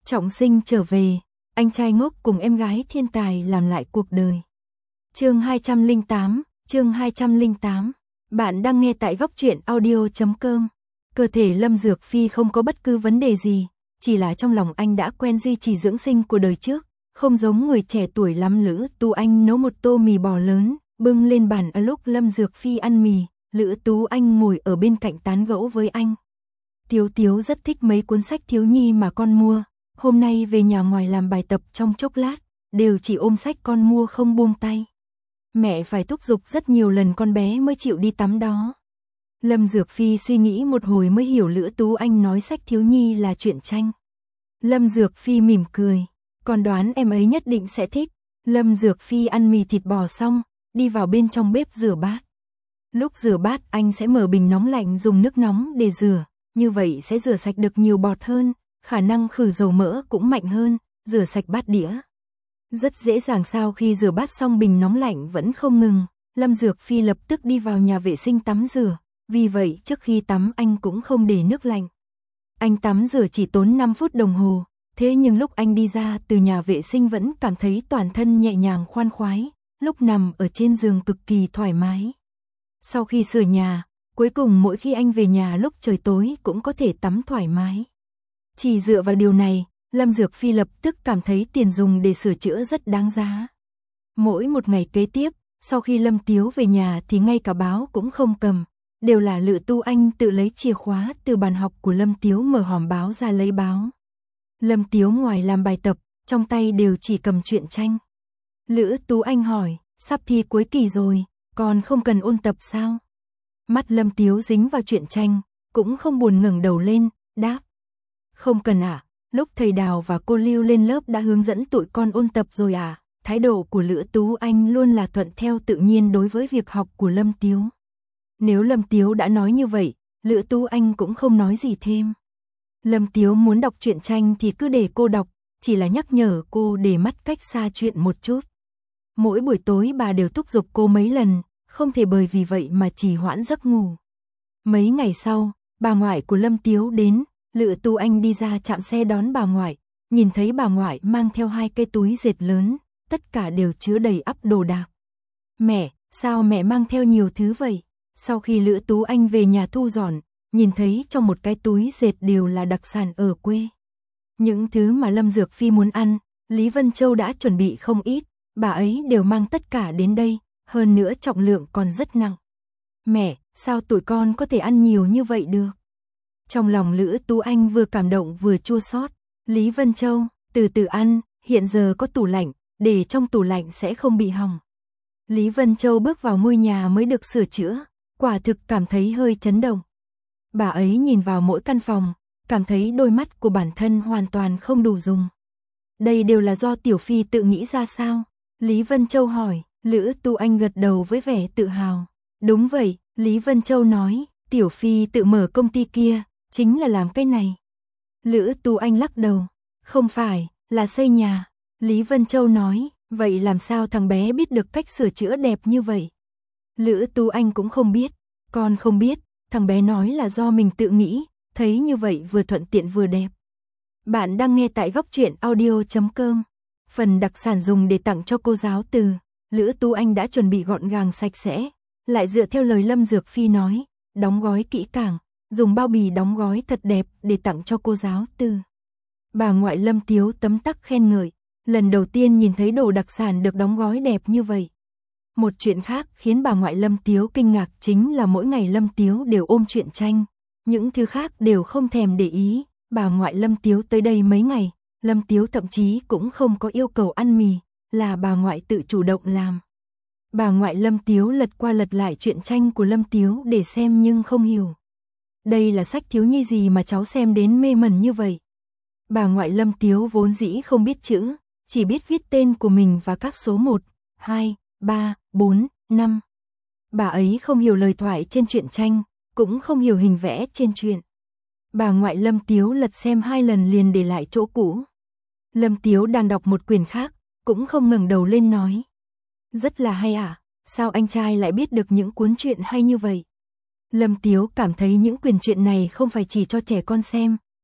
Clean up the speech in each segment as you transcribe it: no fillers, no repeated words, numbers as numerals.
Trọng sinh trở về, anh trai ngốc cùng em gái thiên tài làm lại cuộc đời. Chương 208. Bạn đang nghe tại góc truyện audio.com. Cơ thể Lâm Dược Phi không có bất cứ vấn đề gì, chỉ là trong lòng anh đã quen duy trì dưỡng sinh của đời trước, không giống người trẻ tuổi lắm. Lữ Tú Anh nấu một tô mì bò lớn, bưng lên bàn. Ở lúc Lâm Dược Phi ăn mì, Lữ Tú Anh ngồi ở bên cạnh tán gẫu với anh. Tiếu Tiếu rất thích mấy cuốn sách thiếu nhi mà con mua, hôm nay về nhà ngoài làm bài tập trong chốc lát, đều chỉ ôm sách con mua không buông tay. Mẹ phải thúc giục rất nhiều lần con bé mới chịu đi tắm đó. Lâm Dược Phi suy nghĩ một hồi mới hiểu Lữ Tú Anh nói sách thiếu nhi là truyện tranh. Lâm Dược Phi mỉm cười, con đoán em ấy nhất định sẽ thích. Lâm Dược Phi ăn mì thịt bò xong, đi vào bên trong bếp rửa bát. Lúc rửa bát anh sẽ mở bình nóng lạnh dùng nước nóng để rửa, như vậy sẽ rửa sạch được nhiều bọt hơn, khả năng khử dầu mỡ cũng mạnh hơn, rửa sạch bát đĩa. Rất dễ dàng. Sau khi rửa bát xong bình nóng lạnh vẫn không ngừng, Lâm Dược Phi lập tức đi vào nhà vệ sinh tắm rửa, vì vậy trước khi tắm anh cũng không để nước lạnh. Anh tắm rửa chỉ tốn 5 phút đồng hồ, thế nhưng lúc anh đi ra từ nhà vệ sinh vẫn cảm thấy toàn thân nhẹ nhàng khoan khoái, lúc nằm ở trên giường cực kỳ thoải mái. Sau khi sửa nhà, cuối cùng mỗi khi anh về nhà lúc trời tối cũng có thể tắm thoải mái. Chỉ dựa vào điều này, Lâm Dược Phi lập tức cảm thấy tiền dùng để sửa chữa rất đáng giá. Mỗi một ngày kế tiếp, sau khi Lâm Tiếu về nhà thì ngay cả báo cũng không cầm, đều là Lữ Tú Anh tự lấy chìa khóa từ bàn học của Lâm Tiếu mở hòm báo ra lấy báo. Lâm Tiếu ngoài làm bài tập, trong tay đều chỉ cầm truyện tranh. Lữ Tú Anh hỏi, sắp thi cuối kỳ rồi, còn không cần ôn tập sao? Mắt Lâm Tiếu dính vào truyện tranh, cũng không buồn ngẩng đầu lên, đáp. Không cần ạ, lúc thầy Đào và cô Lưu lên lớp đã hướng dẫn tụi con ôn tập rồi à? Thái độ của Lữ Tú Anh luôn là thuận theo tự nhiên đối với việc học của Lâm Tiếu. Nếu Lâm Tiếu đã nói như vậy, Lữ Tú Anh cũng không nói gì thêm. Lâm Tiếu muốn đọc truyện tranh thì cứ để cô đọc, chỉ là nhắc nhở cô để mắt cách xa chuyện một chút. Mỗi buổi tối bà đều thúc giục cô mấy lần, không thể bởi vì vậy mà trì hoãn giấc ngủ. Mấy ngày sau, bà ngoại của Lâm Tiếu đến, Lữ Tú Anh đi ra trạm xe đón bà ngoại, nhìn thấy bà ngoại mang theo 2 cái túi dệt lớn, tất cả đều chứa đầy ắp đồ đạc. Mẹ, sao mẹ mang theo nhiều thứ vậy? Sau khi Lữ Tú Anh về nhà thu dọn, nhìn thấy trong một cái túi dệt đều là đặc sản ở quê. Những thứ mà Lâm Dược Phi muốn ăn, Lý Vân Châu đã chuẩn bị không ít, bà ấy đều mang tất cả đến đây, hơn nữa trọng lượng còn rất nặng. Mẹ, sao tụi con có thể ăn nhiều như vậy được? Trong lòng Lữ Tú Anh vừa cảm động vừa chua xót. Lý Vân Châu, từ từ ăn, hiện giờ có tủ lạnh, để trong tủ lạnh sẽ không bị hỏng. Lý Vân Châu bước vào ngôi nhà mới được sửa chữa, quả thực cảm thấy hơi chấn động. Bà ấy nhìn vào mỗi căn phòng, cảm thấy đôi mắt của bản thân hoàn toàn không đủ dùng. Đây đều là do Tiểu Phi tự nghĩ ra sao? Lý Vân Châu hỏi. Lữ Tú Anh gật đầu với vẻ tự hào. Đúng vậy, Lý Vân Châu nói, Tiểu Phi tự mở công ty kia, chính là làm cái này. Lữ Tú Anh lắc đầu, không phải, là xây nhà. Lý Vân Châu nói, vậy làm sao thằng bé biết được cách sửa chữa đẹp như vậy? Lữ Tú Anh cũng không biết, con không biết, thằng bé nói là do mình tự nghĩ, thấy như vậy vừa thuận tiện vừa đẹp. Bạn đang nghe tại góc truyện audio.com. Phần đặc sản dùng để tặng cho cô giáo Từ, Lữ Tú Anh đã chuẩn bị gọn gàng sạch sẽ, lại dựa theo lời Lâm Dược Phi nói, đóng gói kỹ càng, dùng bao bì đóng gói thật đẹp để tặng cho cô giáo Từ. Bà ngoại Lâm Tiếu tấm tắc khen ngợi, lần đầu tiên nhìn thấy đồ đặc sản được đóng gói đẹp như vậy. Một chuyện khác khiến bà ngoại Lâm Tiếu kinh ngạc chính là mỗi ngày Lâm Tiếu đều ôm truyện tranh, những thứ khác đều không thèm để ý. Bà ngoại Lâm Tiếu tới đây mấy ngày, Lâm Tiếu thậm chí cũng không có yêu cầu ăn mì, là bà ngoại tự chủ động làm. Bà ngoại Lâm Tiếu lật qua lật lại truyện tranh của Lâm Tiếu để xem nhưng không hiểu. Đây là sách thiếu nhi gì mà cháu xem đến mê mẩn như vậy? Bà ngoại Lâm Tiếu vốn dĩ không biết chữ, chỉ biết viết tên của mình và các số 1, 2, 3, 4, 5. Bà ấy không hiểu lời thoại trên truyện tranh, cũng không hiểu hình vẽ trên truyện. Bà ngoại Lâm Tiếu lật xem 2 lần liền để lại chỗ cũ. Lâm Tiếu đang đọc một quyển khác, cũng không ngẩng đầu lên nói. Rất là hay à, sao anh trai lại biết được những cuốn truyện hay như vậy? Lâm Tiếu cảm thấy những quyển truyện này không phải chỉ cho trẻ con xem,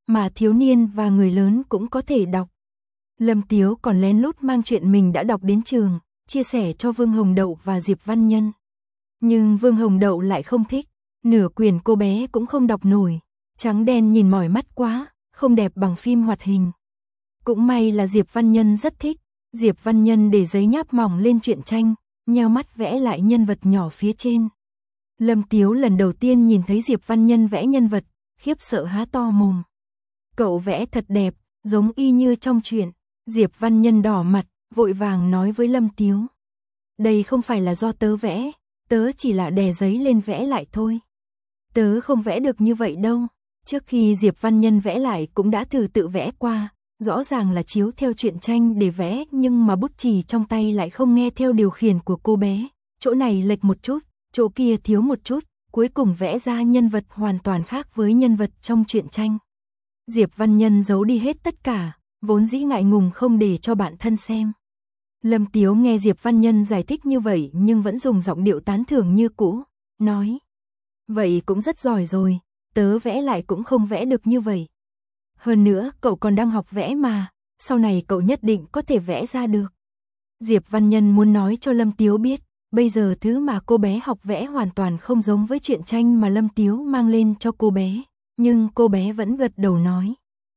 mà thiếu niên và người lớn cũng có thể đọc. Lâm Tiếu còn lén lút mang chuyện mình đã đọc đến trường, chia sẻ cho Vương Hồng Đậu và Diệp Văn Nhân. Nhưng Vương Hồng Đậu lại không thích, nửa quyển cô bé cũng không đọc nổi, trắng đen nhìn mỏi mắt quá, không đẹp bằng phim hoạt hình. Cũng may là Diệp Văn Nhân rất thích, Diệp Văn Nhân để giấy nháp mỏng lên truyện tranh, nheo mắt vẽ lại nhân vật nhỏ phía trên. Lâm Tiếu lần đầu tiên nhìn thấy Diệp Văn Nhân vẽ nhân vật, khiếp sợ há to mồm. Cậu vẽ thật đẹp, giống y như trong truyện. Diệp Văn Nhân đỏ mặt, vội vàng nói với Lâm Tiếu. Đây không phải là do tớ vẽ, tớ chỉ là đè giấy lên vẽ lại thôi. Tớ không vẽ được như vậy đâu. Trước khi Diệp Văn Nhân vẽ lại cũng đã thử tự vẽ qua, rõ ràng là chiếu theo truyện tranh để vẽ nhưng mà bút chì trong tay lại không nghe theo điều khiển của cô bé. Chỗ này lệch một chút, chỗ kia thiếu một chút, cuối cùng vẽ ra nhân vật hoàn toàn khác với nhân vật trong truyện tranh. Diệp Văn Nhân giấu đi hết tất cả, vốn dĩ ngại ngùng không để cho bạn thân xem. Lâm Tiếu nghe Diệp Văn Nhân giải thích như vậy nhưng vẫn dùng giọng điệu tán thưởng như cũ, nói. Vậy cũng rất giỏi rồi, tớ vẽ lại cũng không vẽ được như vậy. Hơn nữa cậu còn đang học vẽ mà, sau này cậu nhất định có thể vẽ ra được. Diệp Văn Nhân muốn nói cho Lâm Tiếu biết, bây giờ thứ mà cô bé học vẽ hoàn toàn không giống với truyện tranh mà Lâm Tiếu mang lên cho cô bé, nhưng cô bé vẫn gật đầu nói.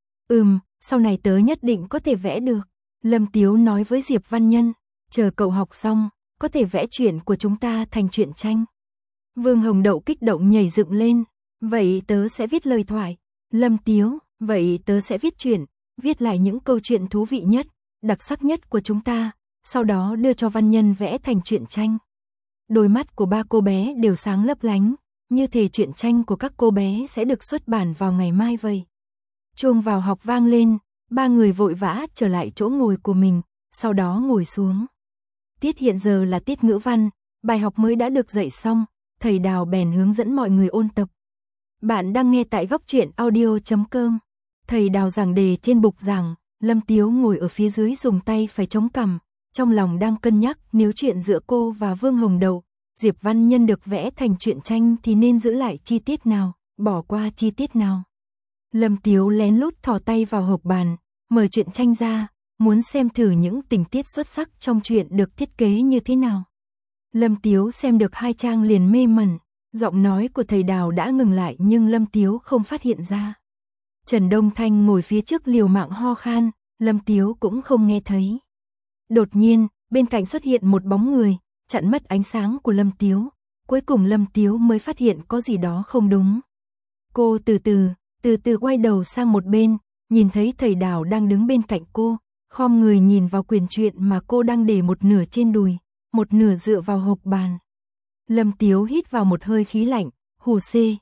Sau này tớ nhất định có thể vẽ được. Lâm Tiếu nói với Diệp Văn Nhân, chờ cậu học xong, có thể vẽ chuyện của chúng ta thành truyện tranh. Vương Hồng Đậu kích động nhảy dựng lên, vậy tớ sẽ viết lời thoại. Lâm Tiếu, vậy tớ sẽ viết truyện, viết lại những câu chuyện thú vị nhất, đặc sắc nhất của chúng ta, sau đó đưa cho Văn Nhân vẽ thành truyện tranh. Đôi mắt của ba cô bé đều sáng lấp lánh, như thể truyện tranh của các cô bé sẽ được xuất bản vào ngày mai vậy. Chuông vào học vang lên, ba người vội vã trở lại chỗ ngồi của mình, sau đó ngồi xuống. Tiết hiện giờ là tiết ngữ văn, bài học mới đã được dạy xong, thầy Đào bèn hướng dẫn mọi người ôn tập. Bạn đang nghe tại góc truyện audio.com. Thầy Đào giảng đề trên bục giảng, Lâm Tiếu ngồi ở phía dưới dùng tay phải chống cằm, trong lòng đang cân nhắc nếu chuyện giữa cô và Vương Hồng Đậu, Diệp Văn Nhân được vẽ thành truyện tranh thì nên giữ lại chi tiết nào, bỏ qua chi tiết nào. Lâm Tiếu lén lút thò tay vào hộp bàn, mở truyện tranh ra, muốn xem thử những tình tiết xuất sắc trong truyện được thiết kế như thế nào. Lâm Tiếu xem được 2 trang liền mê mẩn, giọng nói của thầy Đào đã ngừng lại nhưng Lâm Tiếu không phát hiện ra. Trần Đông Thanh ngồi phía trước liều mạng ho khan, Lâm Tiếu cũng không nghe thấy. Đột nhiên, bên cạnh xuất hiện một bóng người, chặn mất ánh sáng của Lâm Tiếu, cuối cùng Lâm Tiếu mới phát hiện có gì đó không đúng. Cô từ từ quay đầu sang một bên, nhìn thấy thầy Đào đang đứng bên cạnh cô, khom người nhìn vào quyển truyện mà cô đang để một nửa trên đùi, một nửa dựa vào hộp bàn. Lâm Tiếu hít vào một hơi khí lạnh, hù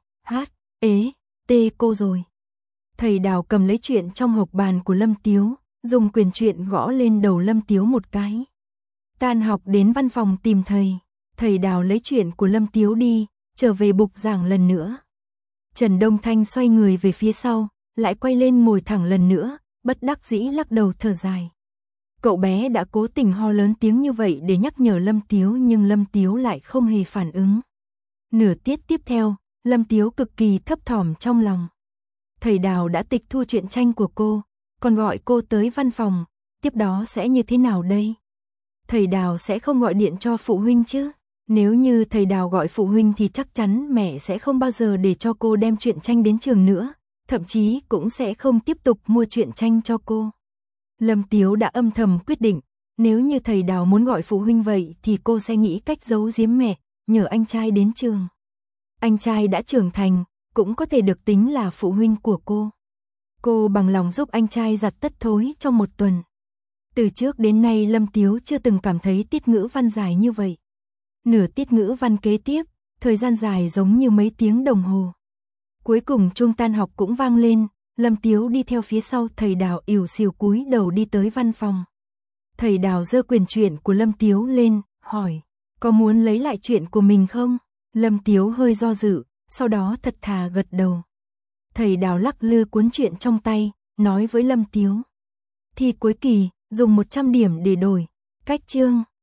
tê cô rồi. Thầy Đào cầm lấy truyện trong hộp bàn của Lâm Tiếu, dùng quyển truyện gõ lên đầu Lâm Tiếu một cái. Tan học đến văn phòng tìm thầy Đào lấy truyện của Lâm Tiếu đi, trở về bục giảng lần nữa. Trần Đông Thanh xoay người về phía sau, lại quay lên ngồi thẳng lần nữa, bất đắc dĩ lắc đầu thở dài. Cậu bé đã cố tình ho lớn tiếng như vậy để nhắc nhở Lâm Tiếu nhưng Lâm Tiếu lại không hề phản ứng. Nửa tiết tiếp theo, Lâm Tiếu cực kỳ thấp thỏm trong lòng. Thầy Đào đã tịch thu truyện tranh của cô, còn gọi cô tới văn phòng, tiếp đó sẽ như thế nào đây? Thầy Đào sẽ không gọi điện cho phụ huynh chứ? Nếu như thầy Đào gọi phụ huynh thì chắc chắn mẹ sẽ không bao giờ để cho cô đem truyện tranh đến trường nữa, thậm chí cũng sẽ không tiếp tục mua truyện tranh cho cô. Lâm Tiếu đã âm thầm quyết định, nếu như thầy Đào muốn gọi phụ huynh vậy thì cô sẽ nghĩ cách giấu giếm mẹ, nhờ anh trai đến trường. Anh trai đã trưởng thành, cũng có thể được tính là phụ huynh của cô. Cô bằng lòng giúp anh trai giặt tất thối trong 1 tuần. Từ trước đến nay Lâm Tiếu chưa từng cảm thấy tiết ngữ văn dài như vậy. Nửa tiết ngữ văn kế tiếp, thời gian dài giống như mấy tiếng đồng hồ. Cuối cùng chuông tan học cũng vang lên, Lâm Tiếu đi theo phía sau thầy Đào ỉu xìu cúi đầu đi tới văn phòng. Thầy Đào giơ quyển truyện của Lâm Tiếu lên, hỏi, có muốn lấy lại truyện của mình không? Lâm Tiếu hơi do dự, sau đó thật thà gật đầu. Thầy Đào lắc lư cuốn truyện trong tay, nói với Lâm Tiếu. Thi cuối kỳ, dùng 100 điểm để đổi. Cách chương.